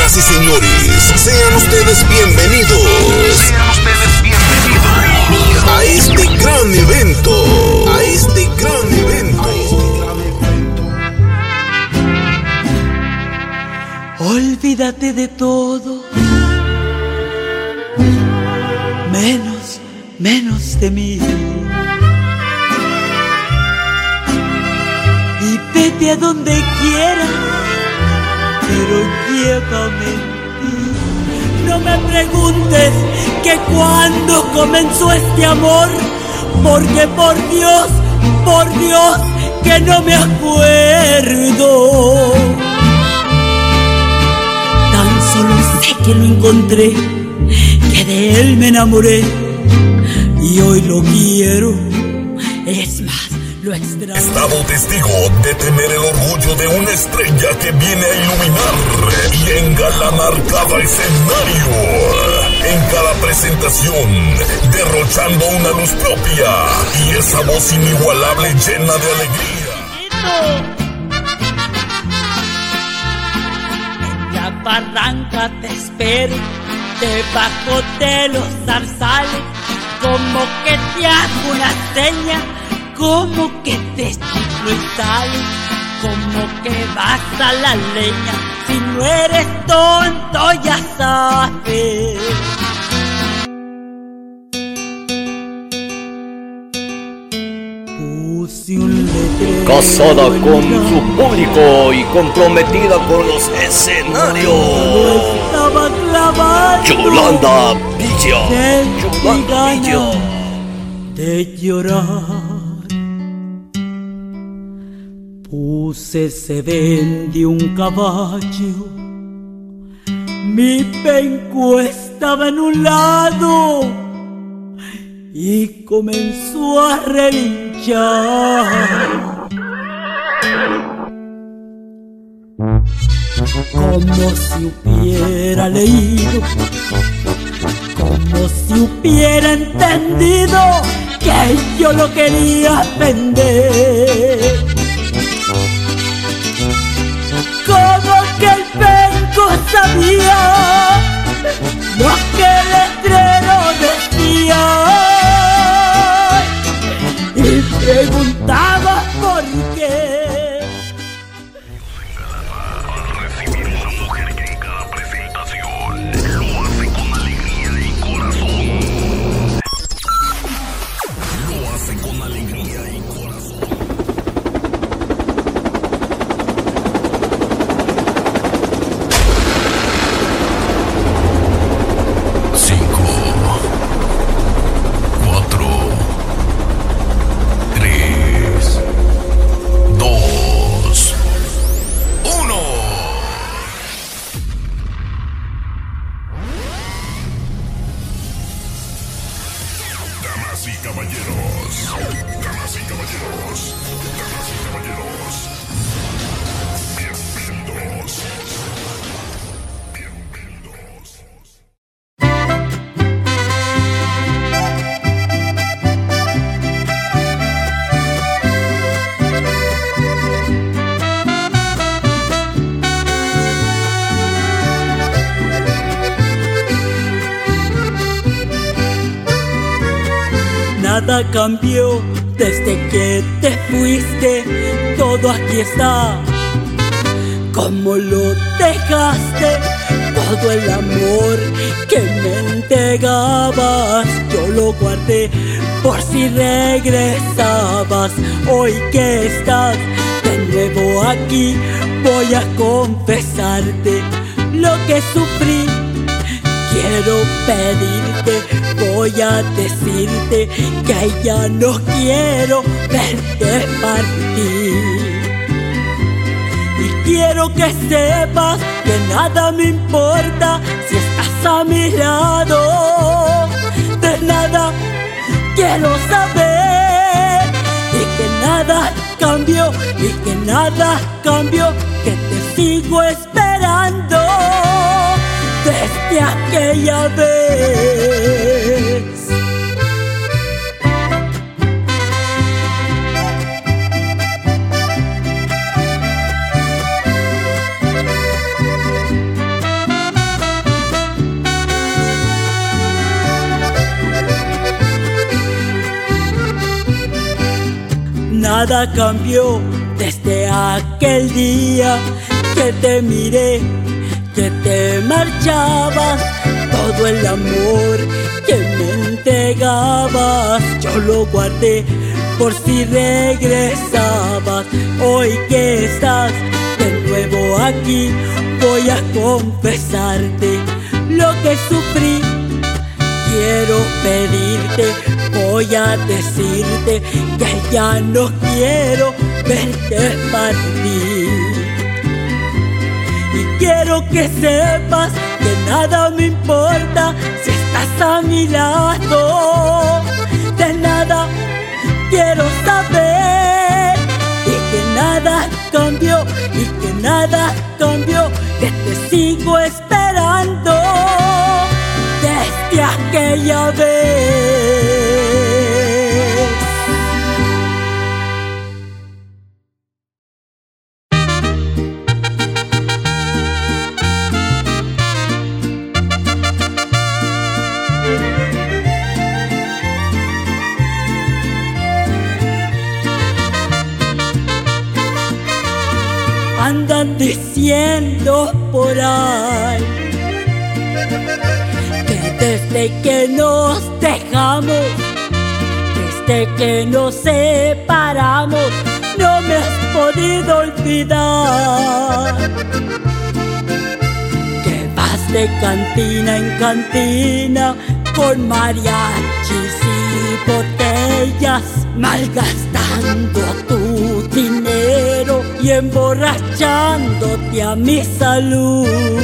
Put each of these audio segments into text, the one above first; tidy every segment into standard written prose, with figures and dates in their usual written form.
Señoras y señores, sean ustedes bienvenidos. A este gran evento. Olvídate de todo, menos de mí. Y vete a donde quieras, pero llévame en ti. No me preguntes que cuándo comenzó este amor, porque por Dios, que no me acuerdo. Solo sé que lo encontré, que de él me enamoré y hoy lo quiero, es más, lo extraño. He estado testigo de tener el orgullo de una estrella que viene a iluminar y engalanar cada escenario. En cada presentación, derrochando una luz propia y esa voz inigualable llena de alegría. Barranca te espero, debajo de los zarzales, como que te hago una seña, como que te chiflo y sales, como que vas a la leña, si no eres tonto ya sabes. Casada con su público y comprometida con los escenarios, Yolanda Villa. De llorar, puse sedén de un caballo, mi penco estaba en un lado y comenzó a relinchar. Como si hubiera leído, como si hubiera entendido que yo lo quería vender. Como que el penco sabía lo que el letrero decía y preguntaba por qué. Nada cambió desde que te fuiste, todo aquí está como lo dejaste, todo el amor que me entregabas, yo lo guardé por si regresabas. Hoy que estás de nuevo aquí, voy a confesarte lo que sufrí. Quiero pedirte, voy a decirte que ya no quiero verte partir. Y quiero que sepas que nada me importa si estás a mi lado. De nada quiero saber y que nada cambió, que te sigo esperando desde aquella vez. nada cambió desde aquel día que te miré, que te marchabas. Todo el amor que me entregabas yo lo guardé por si regresabas. Hoy que estás de nuevo aquí, voy a confesarte lo que sufrí. Quiero pedirte, voy a decirte que ya no quiero verte partir. Y quiero que sepas que nada me importa si estás a mi lado. De nada quiero saber, y que nada cambió, y que nada cambió, que te sigo esperando desde aquella vez. Andan diciendo por ahí que desde que nos dejamos, desde que nos separamos, no me has podido olvidar. Que vas de cantina en cantina con mariachis y botellas, malgastando tu dinero y emborrachándote a mi salud.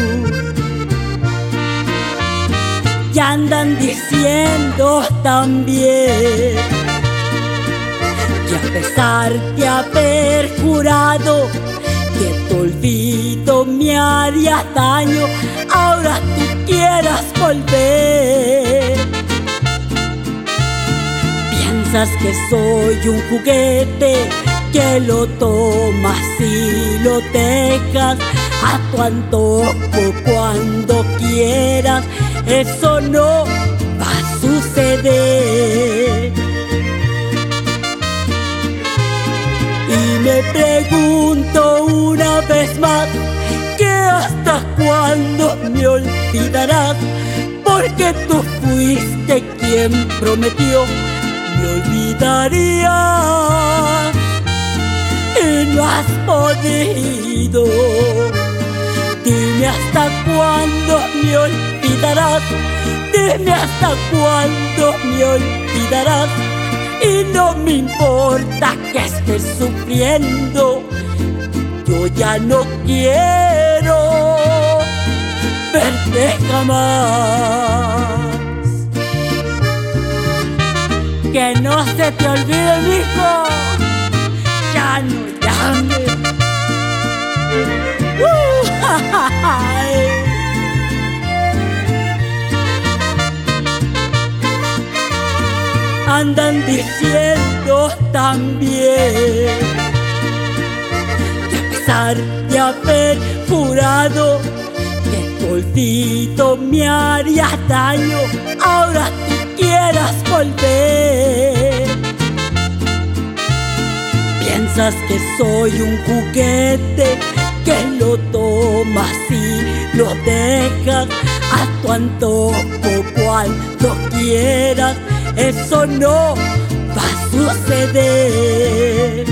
Y andan diciendo también que a pesar de haber jurado que tu olvido me haría daño, ahora tú quieras volver. Piensas que soy un juguete que lo tomas y lo dejas a tu antojo cuando quieras. Eso no va a suceder. Y me pregunto una vez más, que hasta cuándo me olvidarás, porque tú fuiste quien prometió me olvidarías y no has podido. Dime hasta cuándo me olvidarás, dime hasta cuándo me olvidarás. Y no me importa que estés sufriendo, yo ya no quiero verte jamás. Que no se te olvide, mijo, ya no llames. Andan diciendo también que a pesar de haber jurado que tu olvido me haría daño, ahora tú quieras volver. Piensas que soy un juguete que lo tomas y lo dejas a tu antojo cuando quieras. Eso no va a suceder.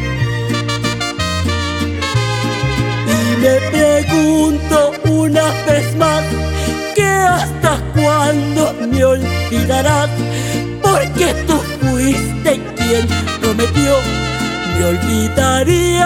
Y me pregunto una vez más, que hasta cuándo me olvidarás, porque tú fuiste quien prometió me olvidaría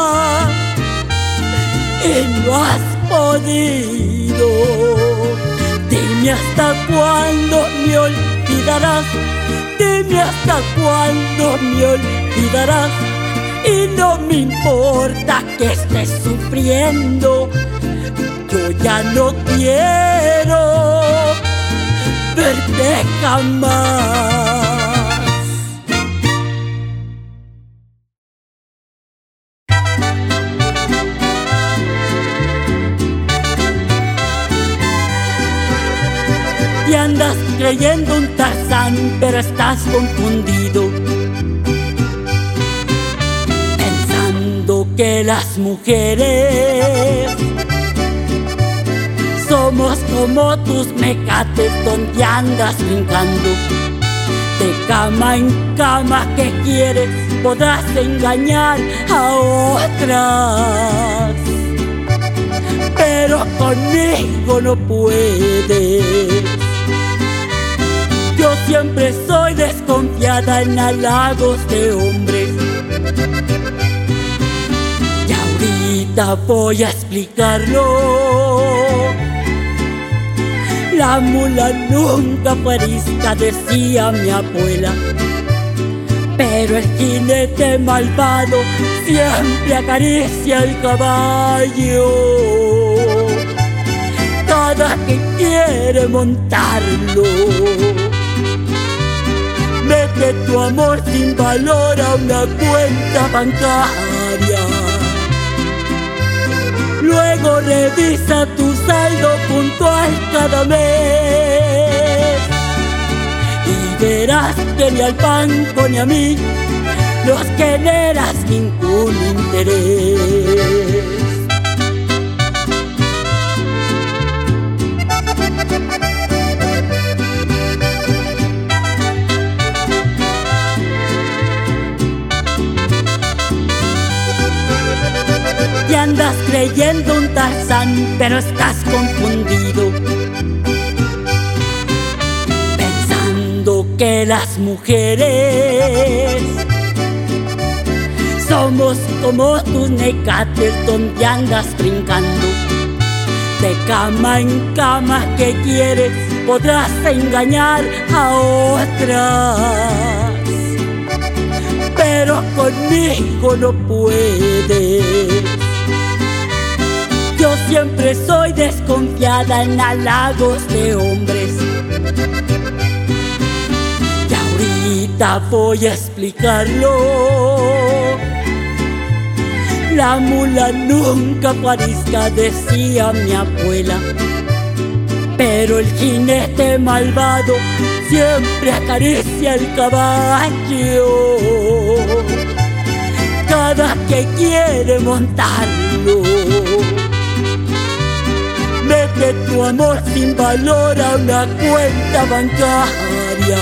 y no has podido. Dime hasta cuándo me olvidarás, dime hasta cuándo me olvidarás. Y no me importa que estés sufriendo, yo ya no quiero verte jamás. Y andas creyendo un Tarzán, pero estás confundido. que las mujeres somos como tus mecates donde andas brincando de cama en cama. ¿Qué quieres? Podrás engañar a otras, pero conmigo no puedes. Yo siempre soy desconfiada en halagos de hombres. Y ahorita voy a explicarlo. La mula nunca fue arisca, decía mi abuela, pero el jinete malvado siempre acaricia el caballo cada que quiere montarlo. Mete tu amor sin valor a una cuenta bancaria, luego revisa tu saldo puntual cada mes y verás que ni al banco ni a mí nos generas ningún interés. Y andas creyendo un Tarzán, pero estás confundido, pensando que las mujeres somos como tus mecates donde andas brincando de cama en cama. ¿Qué quieres? Podrás engañar a otras, pero conmigo no puedes. Yo siempre soy desconfiada en halagos de hombres. Y ahorita voy a explicarlo. La mula nunca fue arisca, decía mi abuela, pero el jinete malvado siempre acaricia el caballo cada que quiere montarlo. Mete tu amor sin valor a una cuenta bancaria,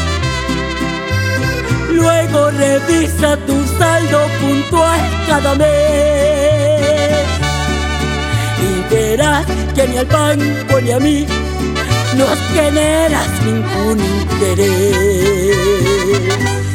luego revisa tu saldo puntual cada mes y verás que ni al banco ni a mí nos generas ningún interés.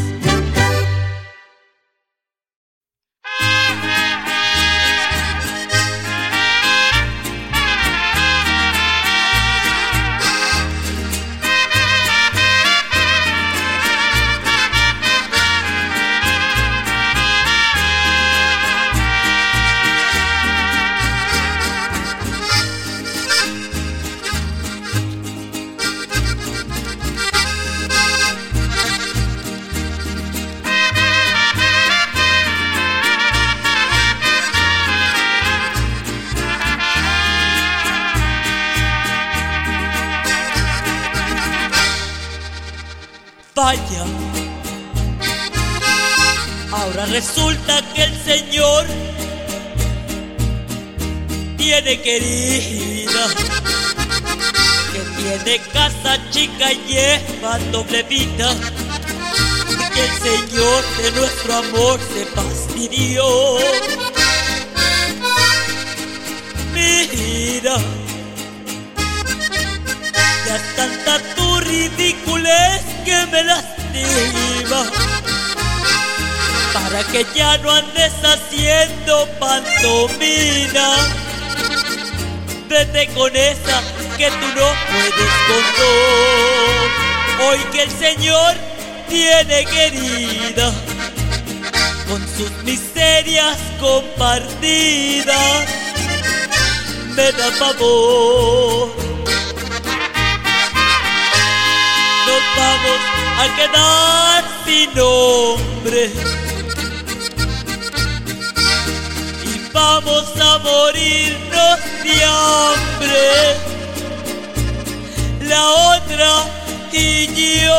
Vaya, ahora resulta que el Señor tiene querida, que tiene casa chica y lleva doble vida, que el Señor de nuestro amor se fastidió. Mira, ya tanta tu ridiculez que me lastima, para que ya no andes haciendo pantomina. Vete con esa que tú no puedes con dos. Hoy que el Señor tiene querida, con sus miserias compartidas, me da favor. Nos vamos a quedar sin nombre y vamos a morirnos de hambre, la otra y yo.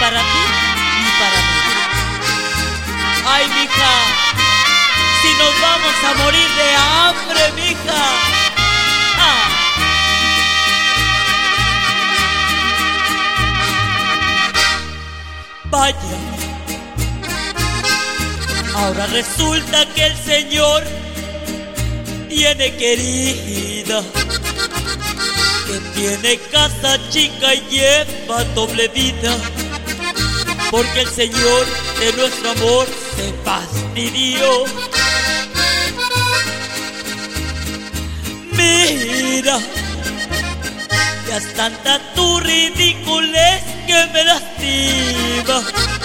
para ti ni para mí. Ay, mija, si nos vamos a morir de hambre, mija. Ah. Vaya, ahora resulta que el Señor tiene querida, que tiene casa chica y lleva doble vida, porque el Señor de nuestro amor se fastidió. Mira, ya es tanta tu ridiculez que me lastima,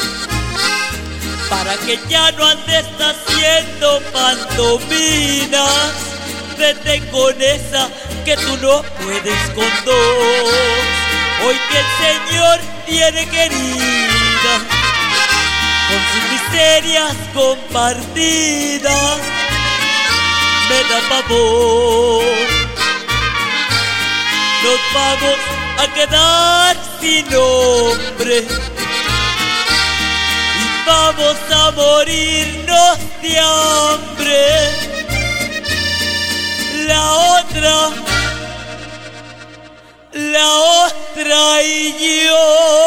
para que ya no andes haciendo pantominas. Vete con esa que tú no puedes con dos. Hoy que el Señor tiene querida, con sus miserias compartidas, me da pavor. Nos vamos a quedar sin hombre y vamos a morirnos de hambre. La otra y yo.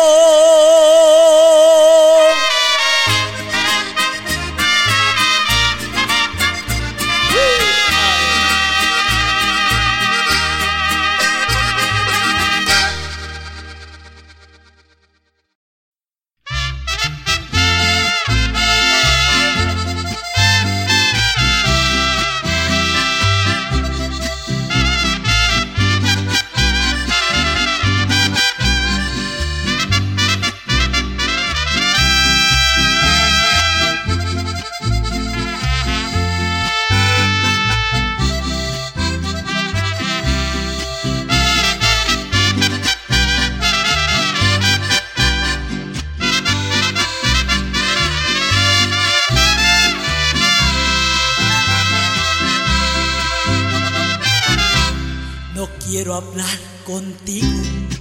Quiero hablar contigo.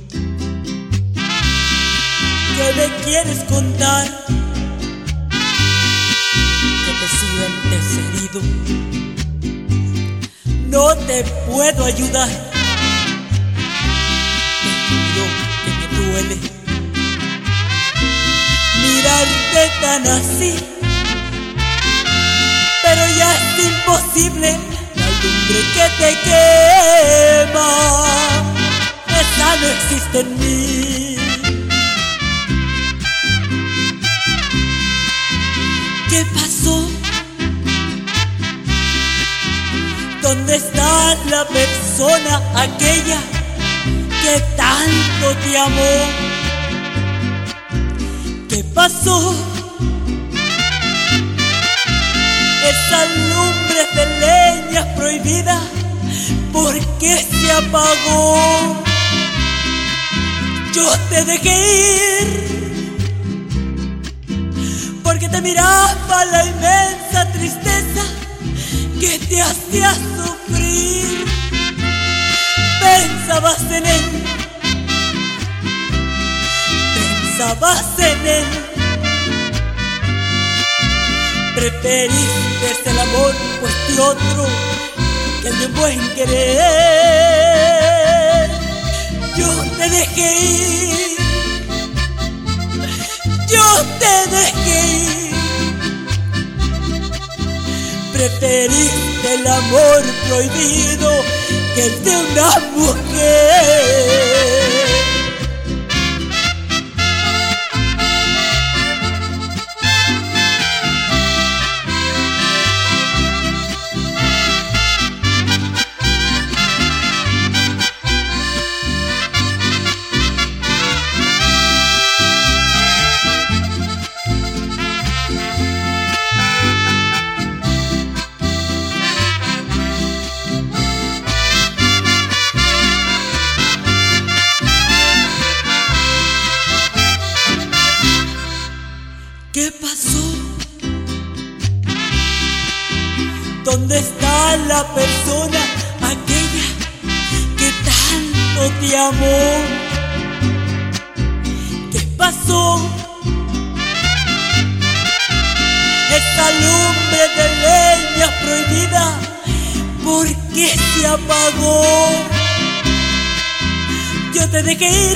¿Qué me quieres contar? Que te sientes herido. No te puedo ayudar. Te juro que me duele mirarte tan así, pero ya es imposible. La lumbre que te quema, esa no existe en mí. ¿Qué pasó? ¿Dónde está la persona aquella que tanto te amó? ¿Qué pasó? Esa lumbre de leña prohibida, ¿por qué se apagó? Yo te dejé ir porque te miraba la inmensa tristeza que te hacía sufrir. Pensabas en él, pensabas en él. Preferiste el amor pues de otro que el de un buen querer. Yo te dejé ir, yo te dejé ir. Preferiste el amor prohibido que el de una mujer. ¿Qué pasó? ¿Dónde está la persona aquella que tanto te amó? ¿Qué pasó? Esa lumbre de leña prohibida, ¿por qué se apagó? Yo te dejé ir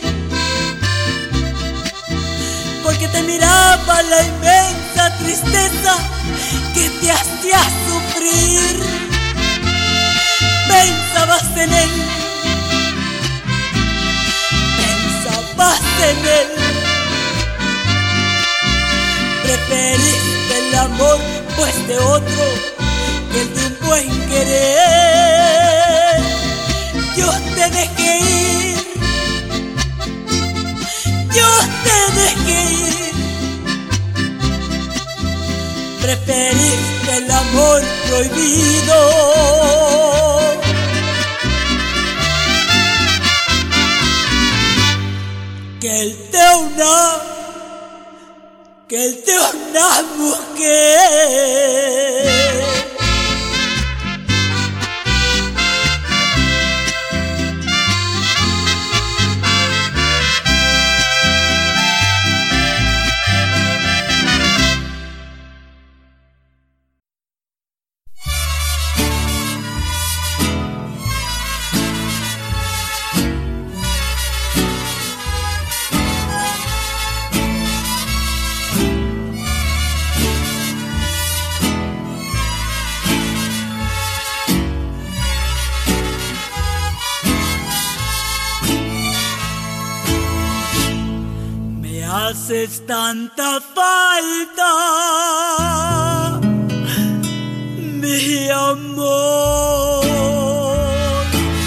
porque te miraba la inmensa tristeza que te hacía sufrir. Pensabas en él, pensabas en él. Preferiste el amor pues de otro que el de un buen querer. Yo te dejé ir, yo te dejé ir. Preferiste el amor prohibido. Que el de una mujer. Haces tanta falta, mi amor.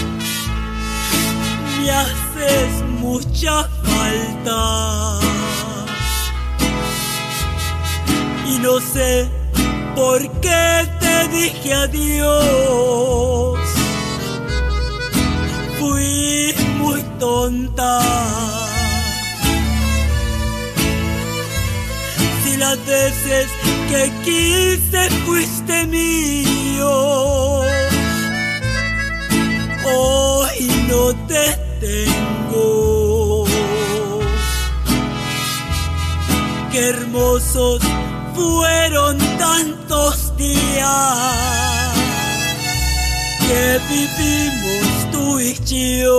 Me haces mucha falta y no sé por qué te dije adiós. Fui muy tonta. Las veces que quise fuiste mío, hoy no te tengo. Qué hermosos fueron tantos días que vivimos tú y yo.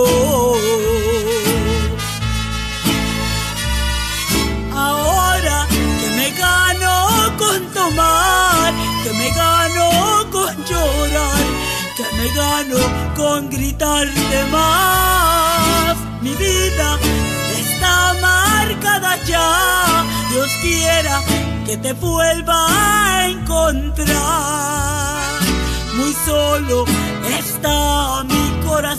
Ahora me gano con tomar, que me gano con llorar, que me gano con gritar de más. Mi vida está marcada ya, Dios quiera que te vuelva a encontrar. Muy solo está mi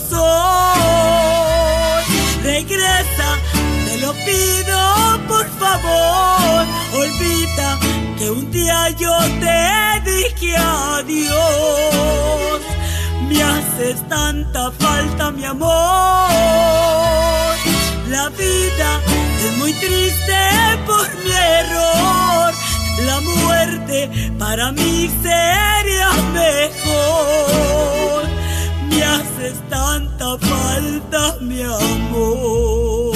corazón, regresa, te lo pido por favor. Olvida que un día yo te dije adiós. Me haces tanta falta, mi amor. La vida es muy triste por mi error. La muerte para mí sería mejor. Me haces tanta falta, mi amor.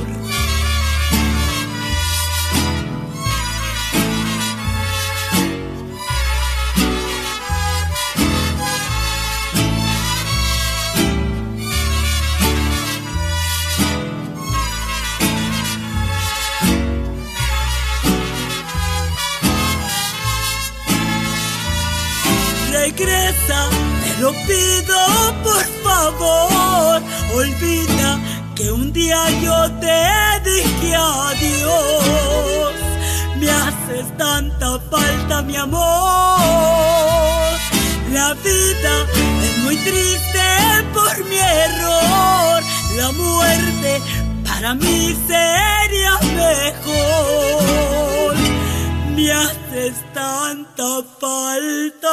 Regresa, te lo pido por favor. Olvida que un día yo te dije adiós. Me haces tanta falta, mi amor. La vida es muy triste por mi error. La muerte para mí sería mejor. Me haces tanta falta,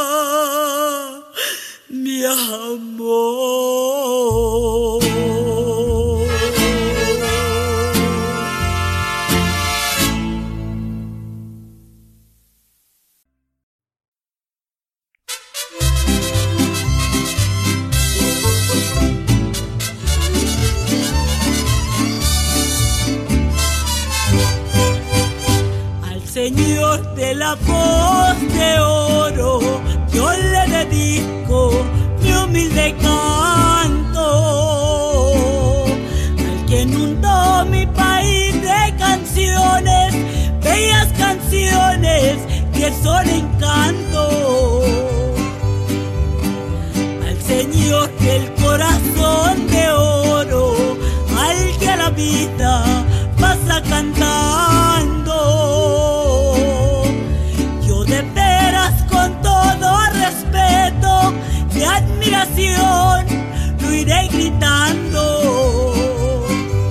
mi amor. Señor de la voz de oro, yo le dedico mi humilde canto. Al que inundó mi país de canciones, bellas canciones que son encanto. Al Señor del corazón de oro, al que a la vida pasa cantando. Yo de veras con todo respeto y admiración lo iré gritando.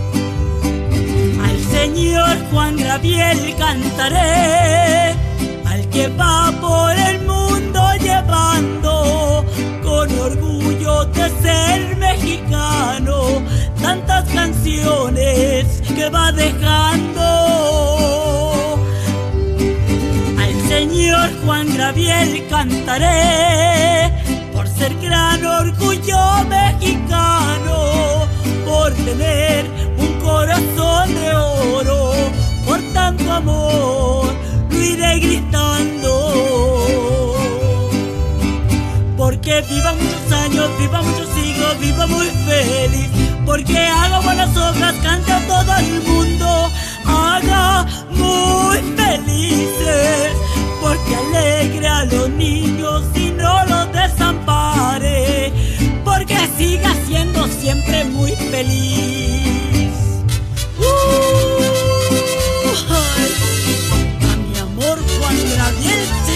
Al Señor Juan Gabriel cantaré, al que va por el mundo llevando con orgullo de ser mexicano tantas canciones que va dejando. Al Señor Juan Gabriel cantaré por ser gran orgullo mexicano, por tener un corazón de oro, por tanto amor lo iré gritando. Porque viva muchos años, viva muchos siglos, viva muy feliz. Porque haga buenas obras, cante a todo el mundo, haga muy felices. Porque alegre a los niños y no los desampare. Porque siga siendo siempre muy feliz. Ay, a mi amor Juan Gabriel, sí,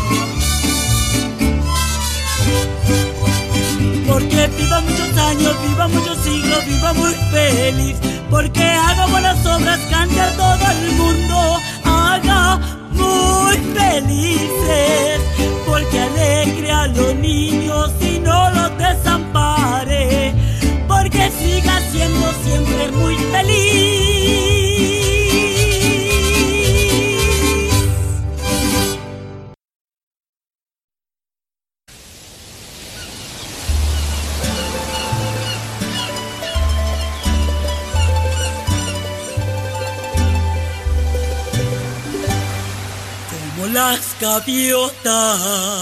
señor. Porque viva muchos años, viva muchos siglos, viva muy feliz. Porque haga buenas obras, cante a todo el mundo, haga muy felices. Porque alegre a los niños y no los desampare. Porque siga siendo siempre muy feliz. Las gaviotas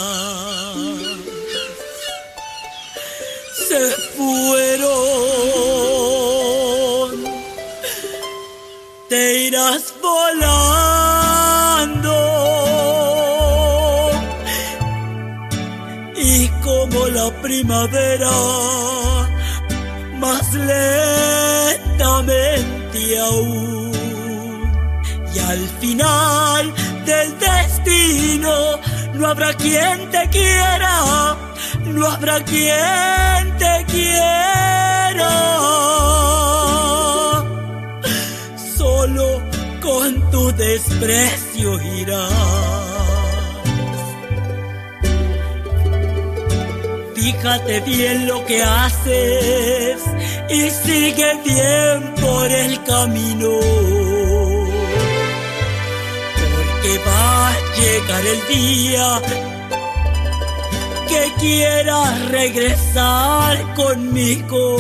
se fueron, te irás volando y como la primavera más lentamente aún, y al final del destino no habrá quien te quiera, no habrá quien te quiera. Solo con tu desprecio irás. Fíjate bien lo que haces y sigue bien por el camino. Que va a llegar el día que quieras regresar conmigo.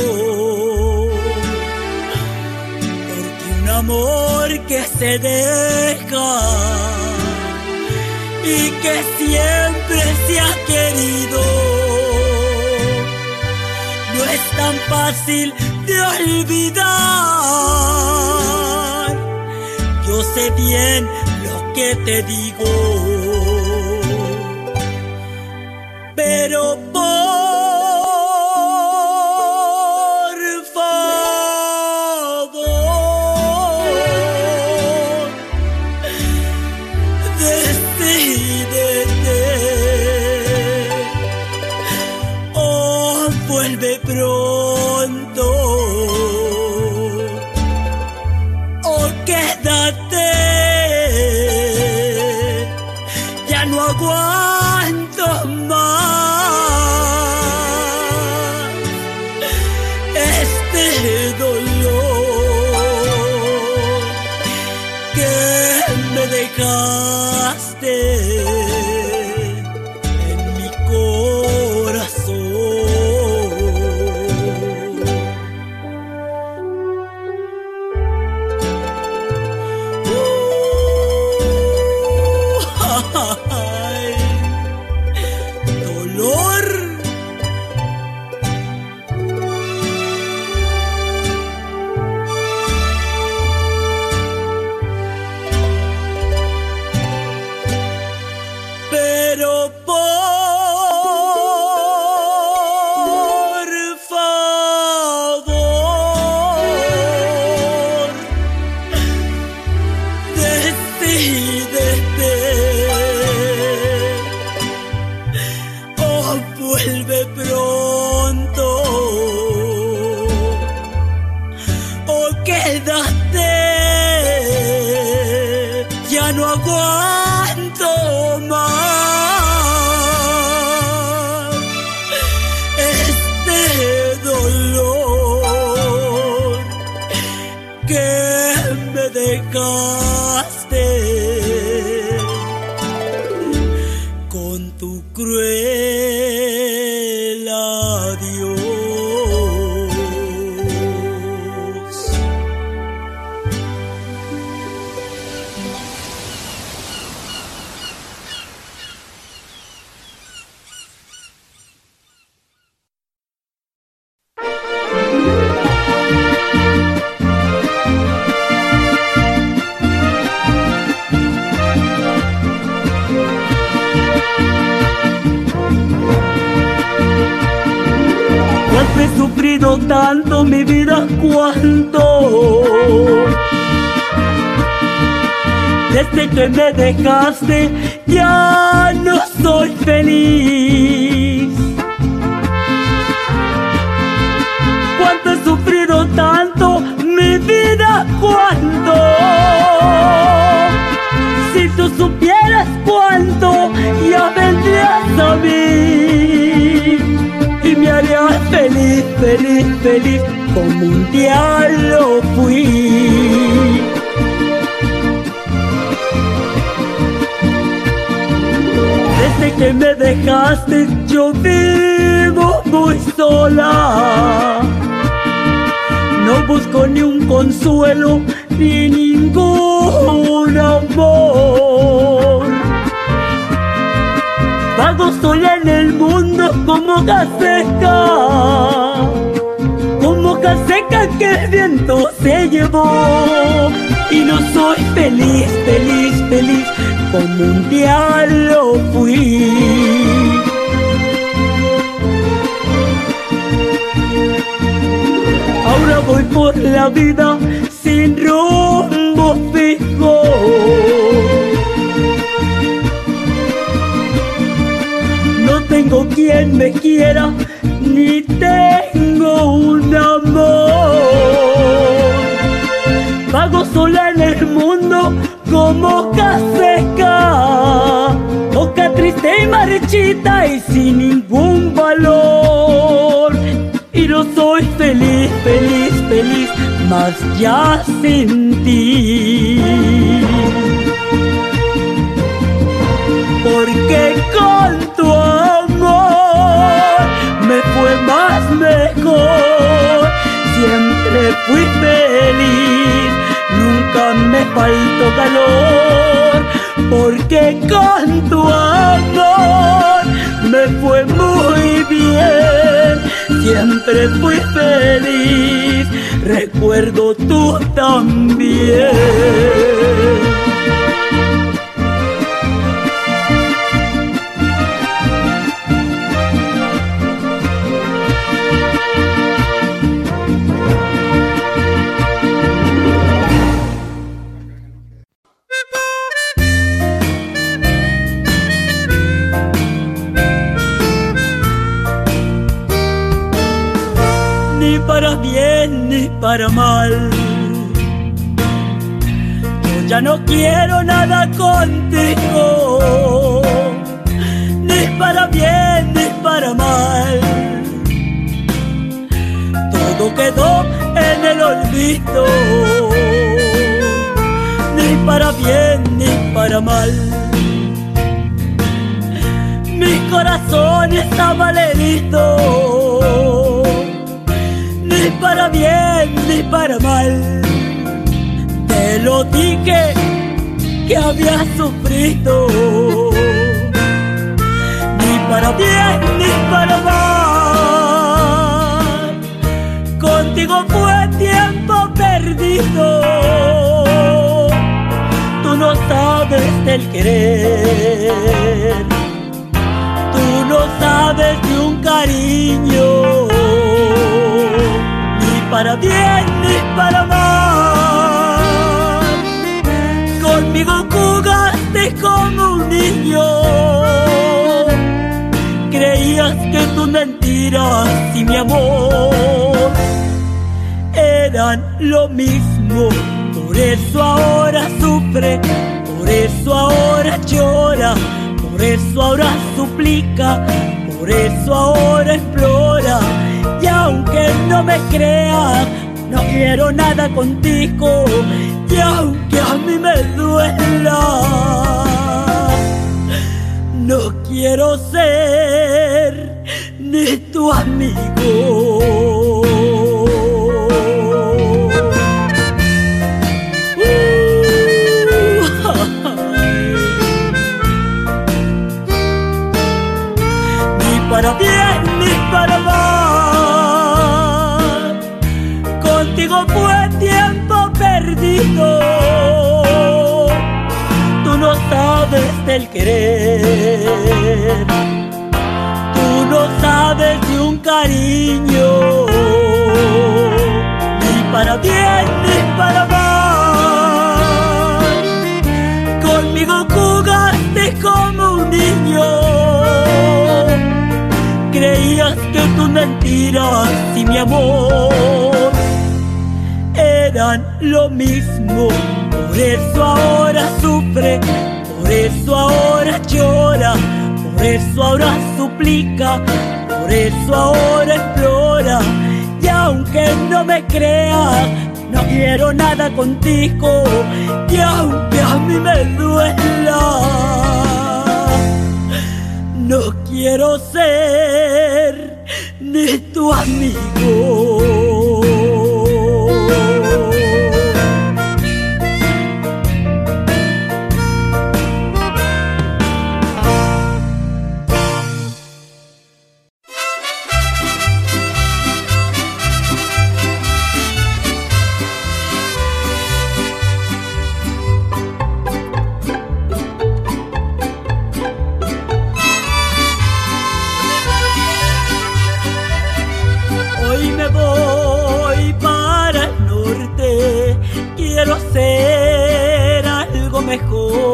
Porque un amor que se deja y que siempre se ha querido no es tan fácil de olvidar. Yo sé bien que te digo, pero por favor decídete o vuelve pronto o quédate. No aguanto más este dolor que me dejaste en mi corazón. ya no aguanto más este dolor que me dejaste con tu cruel adiós. He sufrido tanto mi vida, cuánto. Desde que me dejaste ya no soy feliz. Cuánto he sufrido tanto mi vida, cuánto. Si tú supieras cuánto, ya vendrías a mí y me harías feliz, feliz, feliz, como un día lo fui. Desde que me dejaste yo vivo muy sola. No busco ni un consuelo ni ningún amor. Vago sola en el mundo como hoja seca que el viento se llevó. Y no soy feliz, feliz, feliz, como un día lo fui. Ahora voy por la vida sin rumbo fijo. No tengo quien me quiera, ni tengo un amor. Vago sola en el mundo como hoja seca, hoja triste y marchita y sin ningún valor. Y no soy feliz, feliz, feliz, mas ya sin ti. Porque con tu amor me fue más mejor. Siempre fui feliz, nunca me faltó calor. Porque con tu amor me fue muy bien. Siempre fui feliz, recuerdo tú también. Ni para bien ni para mal, yo ya no quiero nada contigo. Ni para bien ni para mal, todo quedó en el olvido. Ni para bien ni para mal, mi corazón estaba herido. Ni para bien ni para mal, te lo dije que había sufrido. Ni para bien ni para mal, contigo fue tiempo perdido. Tú no sabes del querer, tú no sabes de un cariño. Para bien ni para mal, conmigo jugaste como un niño. Creías que tus mentiras y mi amor eran lo mismo. Por eso ahora sufre, por por eso ahora suplica, por eso ahora explora. Y aunque no me creas, no quiero nada contigo. Y aunque a mí me duela, no quiero ser ni tu amigo. Ni para bien ni para mal, contigo fue tiempo perdido. Tú no sabes del querer, tú no sabes de un cariño. Ni para bien ni para mal, conmigo jugaste como un niño. Creías que tus mentiras y mi amor eran lo mismo. Por eso ahora sufre, por eso ahora llora, por eso ahora suplica, por eso ahora explora. Y aunque no me creas, no quiero nada contigo. Y aunque a mí me duela, no quiero ser ni tu amigo. Quiero ser algo mejor,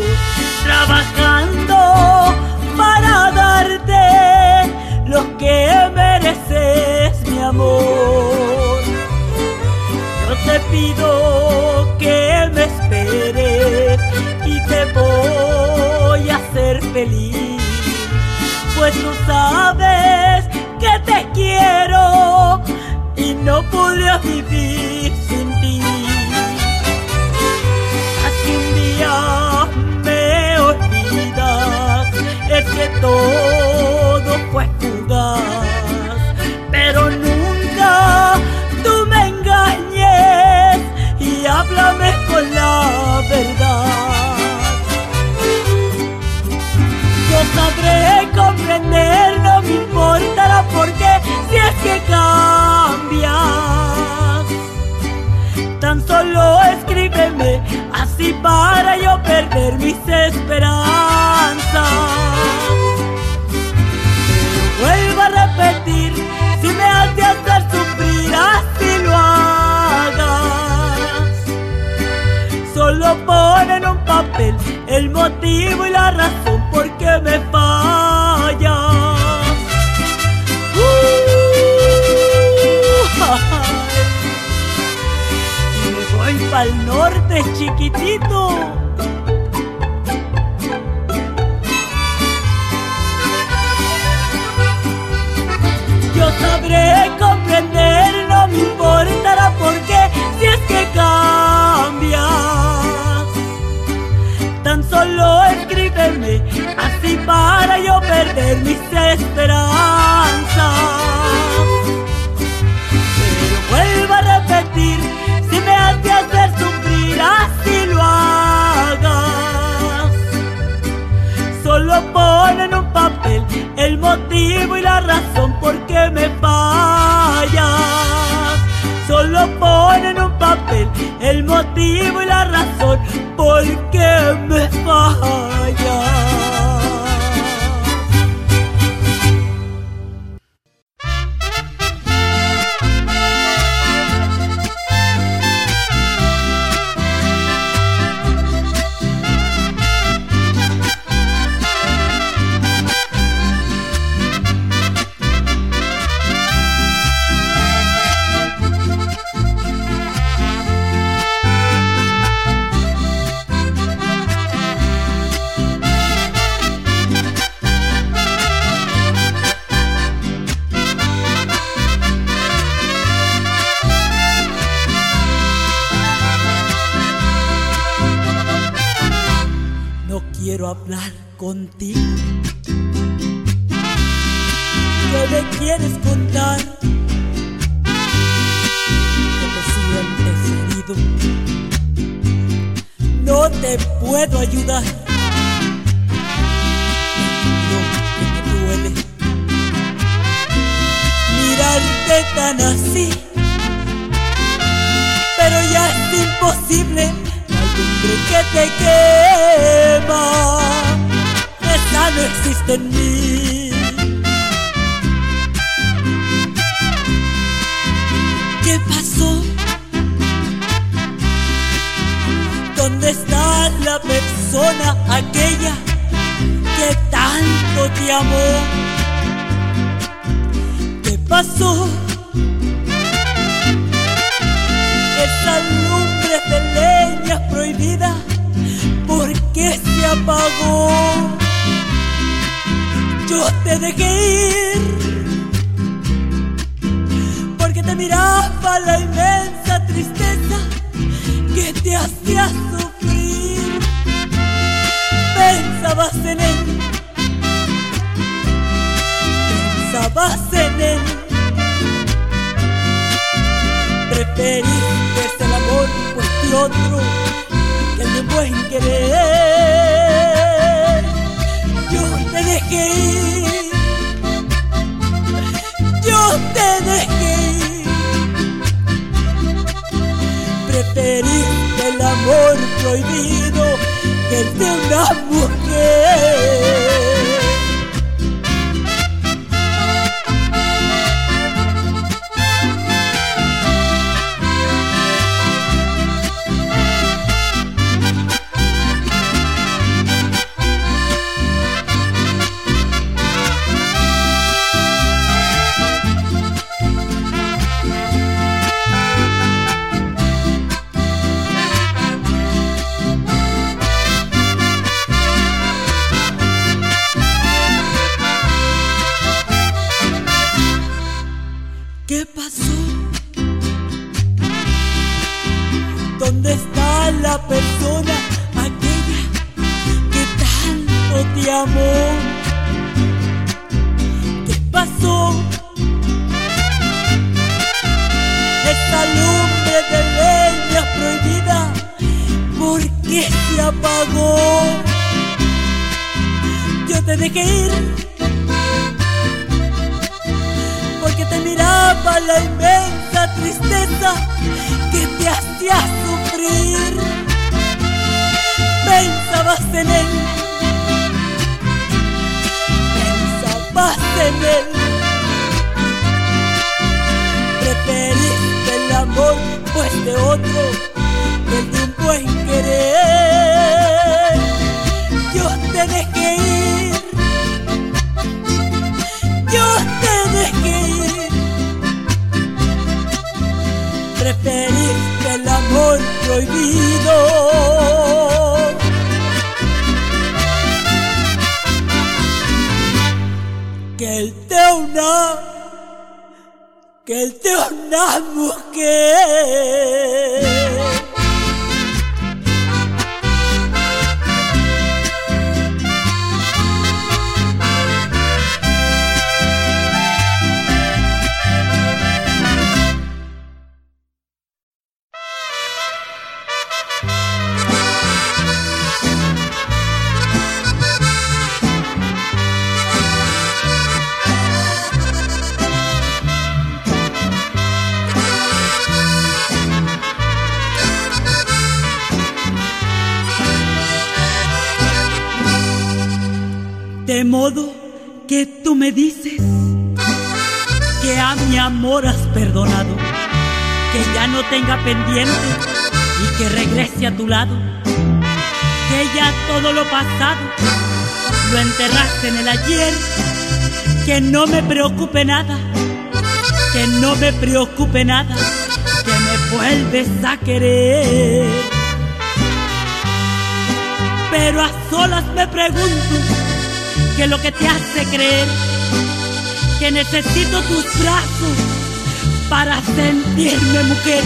trabajando para darte lo que mereces, mi amor. Yo te pido que me esperes y te voy a hacer feliz, pues tú sabes que te quiero y no podría vivir sin ti. Si un día me olvidas, es que todo fue fugaz, pero nunca tú me engañes y háblame con la verdad. Yo sabré comprender, no me importará porque si es que cambias, tan solo escríbeme así para yo perder mis esperanzas. Pero vuelvo a repetir, si me has de hacer sufrir, así lo hagas. Solo pon en un papel el motivo y la razón por qué me fallas. Voy pa'l norte, chiquitito. Yo sabré comprender, no me importará porque si es que cambias, tan solo escríbeme así para yo perder mis esperanzas. Pero vuelvo a repetir, si me has de hacer sufrir, así lo hagas. Solo pon en un papel el motivo y la razón por qué me fallas. Solo pon en un papel el motivo y la razón por qué me fallas. quiero hablar contigo. ¿Qué me quieres contar? Que te sientes herido, no te puedo ayudar. Lo que me duele mirarte tan así, pero ya es imposible. La lumbre que te quema, esa no existe en mí. ¿Qué pasó? ¿Dónde está la persona aquella que tanto te amó? ¿Qué pasó? Esa lumbre de leña prohibida, ¿por qué se apagó? Yo te dejé ir porque te miraba la inmensa tristeza que te hacía sufrir. Pensabas en él, pensabas en él. Preferiste el amor pues de otro que el de buen querer. Yo te dejé ir, yo te dejé ir. Preferiste el amor prohibido que el de una mujer. ¿Qué pasó? ¿Dónde está la persona aquella que tanto te amó? ¿Qué pasó? Esa lumbre de leña prohibida, ¿por qué se apagó? Yo te dejé ir porque te miraba la inmensa tristeza que te hacía sufrir. Pensabas en él, pensabas en él. Preferiste el amor pues de otro que el de un buen querer. Yo te dejé ir, yo te dejé ir. Preferiste el amor prohibido que el de una mujer. De modo que tú me dices que a mi amor has perdonado, que ya no tenga pendiente y que regrese a tu lado, que ya todo lo pasado lo enterraste en el ayer, que no me preocupe nada, que no me preocupe nada, que me vuelves a querer. Pero a solas me pregunto qué es lo que te hace creer que necesito tus brazos para sentirme mujer.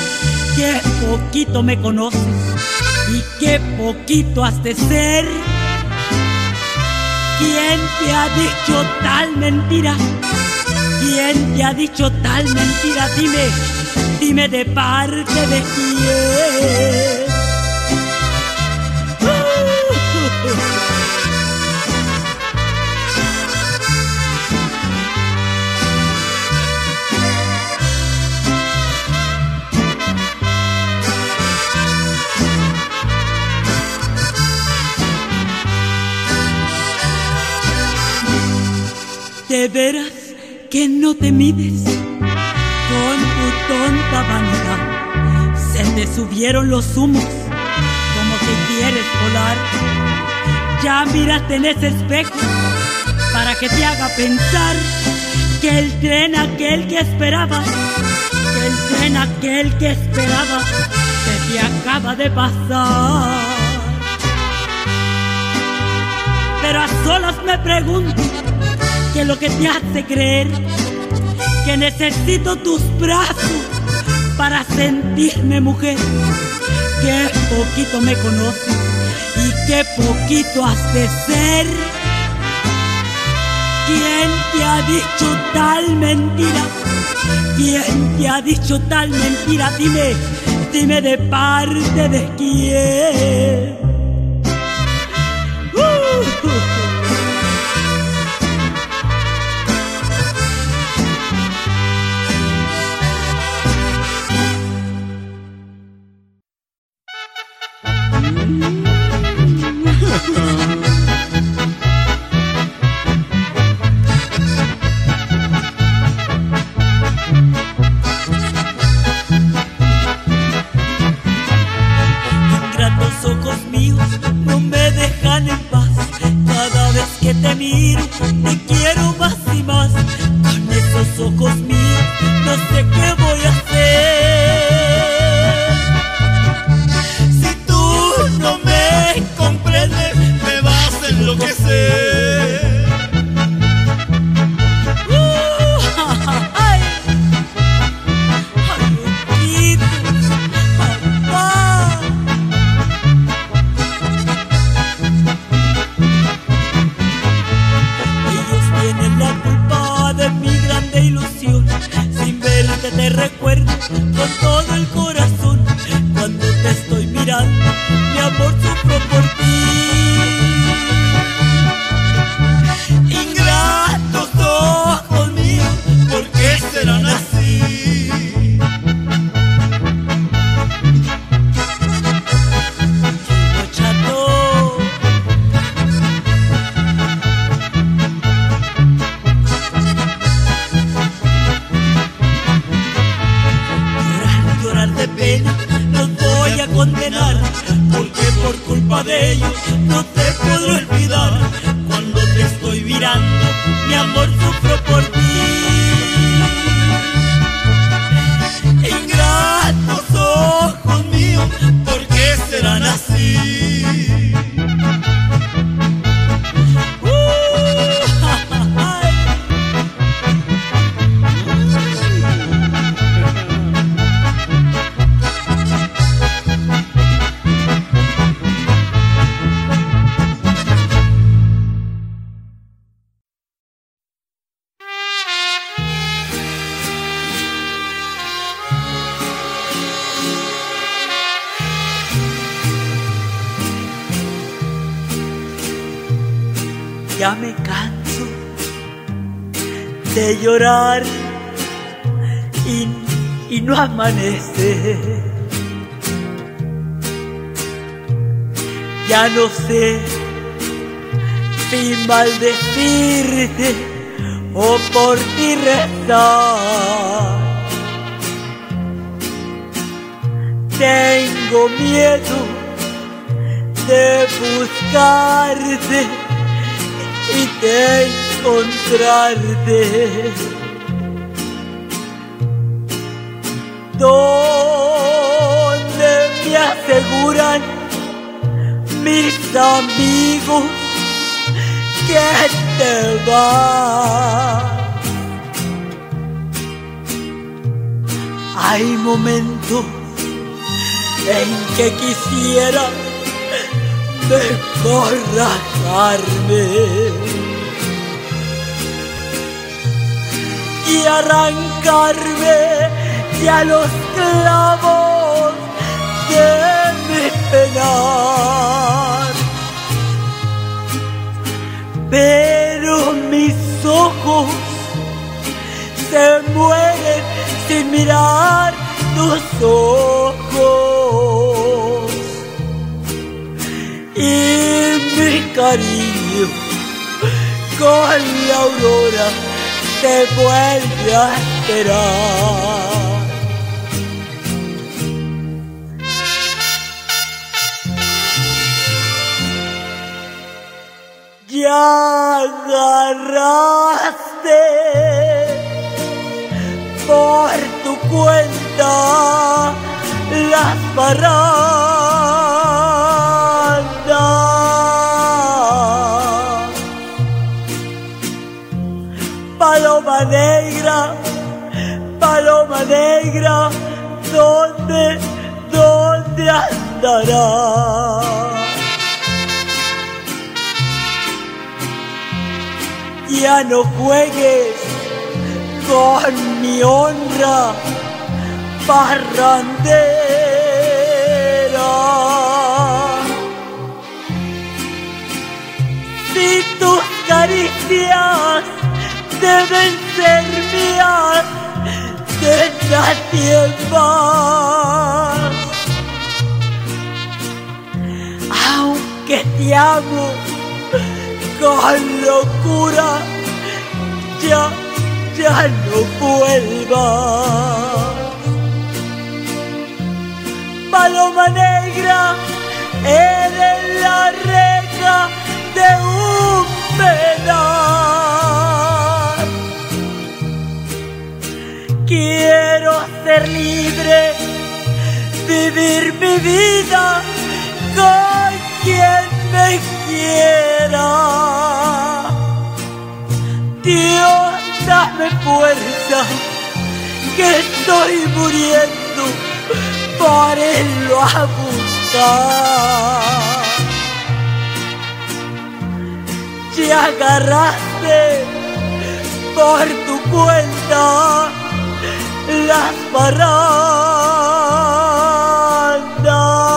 Qué poquito me conoces y qué poquito has de ser ¿Quién te ha dicho tal mentira? ¿Quién te ha dicho tal mentira? Dime, dime de parte de quién. De veras que no te mides con tu tonta vanidad. Se te subieron los humos como que quieres volar. Ya mírate en ese espejo para que te haga pensar que el tren aquel que esperaba, que el tren aquel que esperaba se te acaba de pasar. Pero a solas me pregunto que lo que te hace creer que necesito tus brazos para sentirme mujer. Qué poquito me conoces y qué poquito has de ser. ¿Quién te ha dicho tal mentira? ¿Quién te ha dicho tal mentira? Dime, dime de parte de quién. Ingratos ojos míos no me dejan en paz. Cada vez que te miro te quiero más y más. Con esos ojos míos no sé qué voy a hacer. Si tú no me comprendes me vas a enloquecer. Te recuerdo con todo el corazón. Cuando te estoy mirando, mi amor sufro por ti. Ingratos ojos míos, ¿por qué serán así? Chato. De pena los voy a condenar, porque por culpa de ellos no te podré olvidar. Cuando te estoy mirando, mi amor sufro por ti. Ingratos ojos míos, ¿por qué serán así? Ya me canso de llorar y no amanece. Ya no sé si maldecirte o por ti rezar. Tengo miedo de buscarte y de encontrarte. Donde me aseguran mis amigos que te vas. Hay momentos en que quisiera mejor rajarme y arrancarme ya los clavos de mi penar. Pero mis ojos se mueren sin mirar tus ojos, y mi cariño con la aurora te vuelve a esperar. Ya agarraste por tu cuenta las parrandas. Paloma negra, ¿dónde andarás? Ya no juegues con mi honra parrandera. Si tus caricias deben ser mías, déjate en paz. Aunque te amo con locura, ya no vuelvas. Paloma negra, eres la reja de un penal. Quiero ser libre, vivir mi vida con quien me quiera. Dios, dame fuerza, que estoy muriendo por irlo a buscar. Ya agarraste por tu cuenta las parrandas.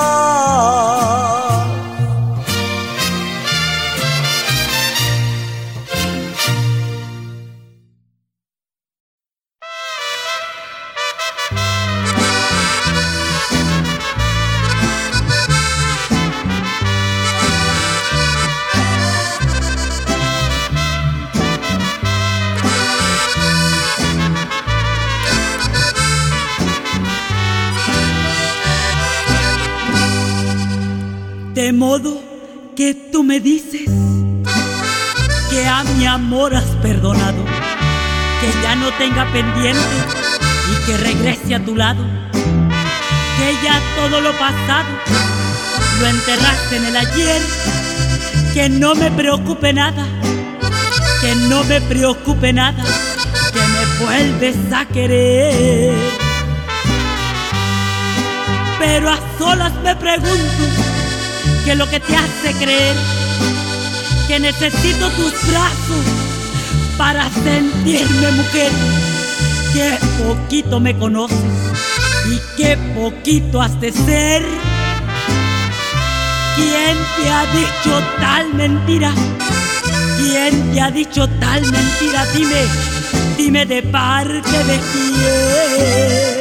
De modo que tú me dices que a mi amor has perdonado, que ya no tenga pendiente y que regrese a tu lado, que ya todo lo pasado lo enterraste en el ayer, que no me preocupe nada, que no me preocupe nada, que me vuelves a querer. Pero a solas me pregunto que lo que te hace creer que necesito tus brazos para sentirme mujer, que poquito me conoces y que poquito has de ser. ¿Quién te ha dicho tal mentira? ¿Quién te ha dicho tal mentira? Dime de parte de quién.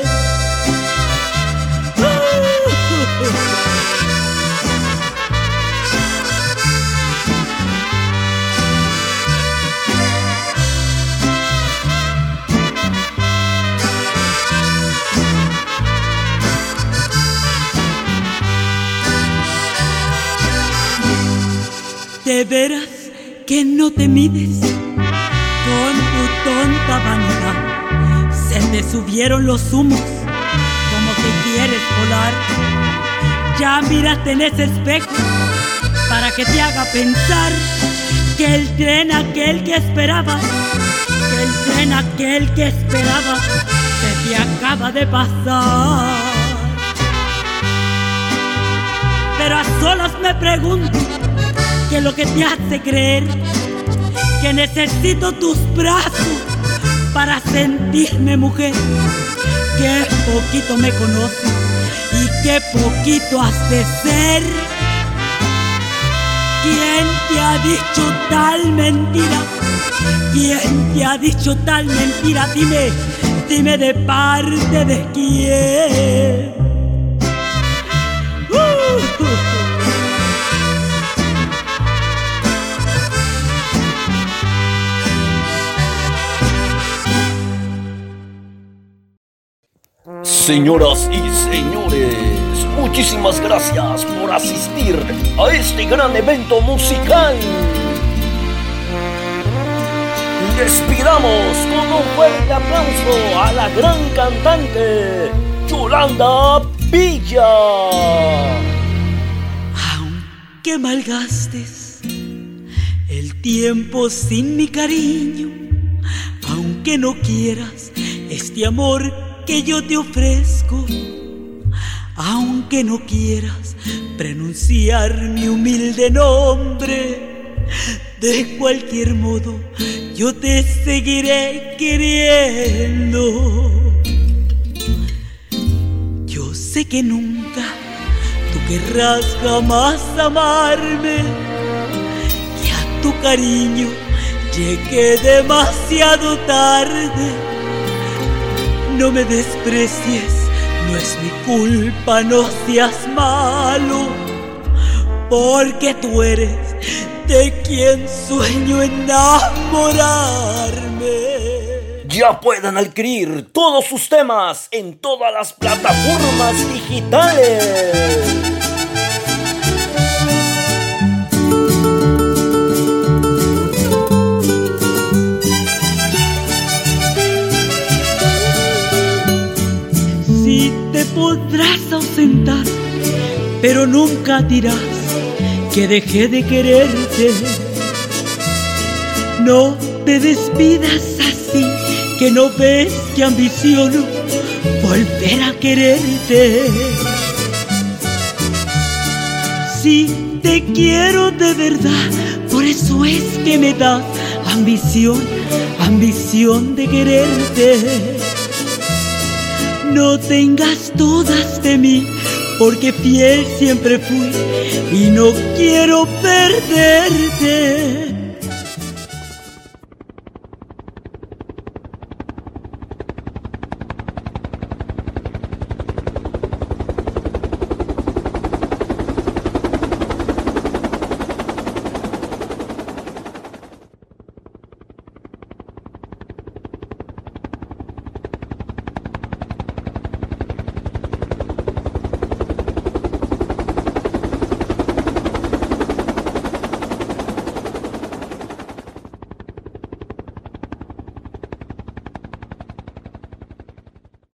De veras que no te mides con tu tonta vanidad. Se te subieron los humos como que quieres volar. Ya mírate en ese espejo para que te haga pensar que el tren aquel que esperabas, que el tren aquel que esperabas se te acaba de pasar. pero a solas me pregunto qué es lo que te hace creer que necesito tus brazos para sentirme mujer. Qué poquito me conoces y qué poquito has de ser. ¿Quién te ha dicho tal mentira? ¿Quién te ha dicho tal mentira? Dime, dime de parte de quién. Señoras y señores, muchísimas gracias por asistir a este gran evento musical. Despidamos con un fuerte aplauso a la gran cantante Yolanda Villa. Aunque malgastes el tiempo sin mi cariño, aunque no quieras este amor que yo te ofrezco, aunque no quieras pronunciar mi humilde nombre, de cualquier modo yo te seguiré queriendo. Yo sé que nunca tú querrás jamás amarme, que a tu cariño llegué demasiado tarde. No me desprecies, no es mi culpa, no seas malo, porque tú eres de quien sueño enamorarme. Ya pueden adquirir todos sus temas en todas las plataformas digitales. Si te podrás ausentar, pero nunca dirás que dejé de quererte. No te despidas así, que no ves que ambiciono volver a quererte. Si te quiero de verdad, por eso es que me das ambición, ambición de quererte. No tengas dudas de mí, porque fiel siempre fui y no quiero perderte.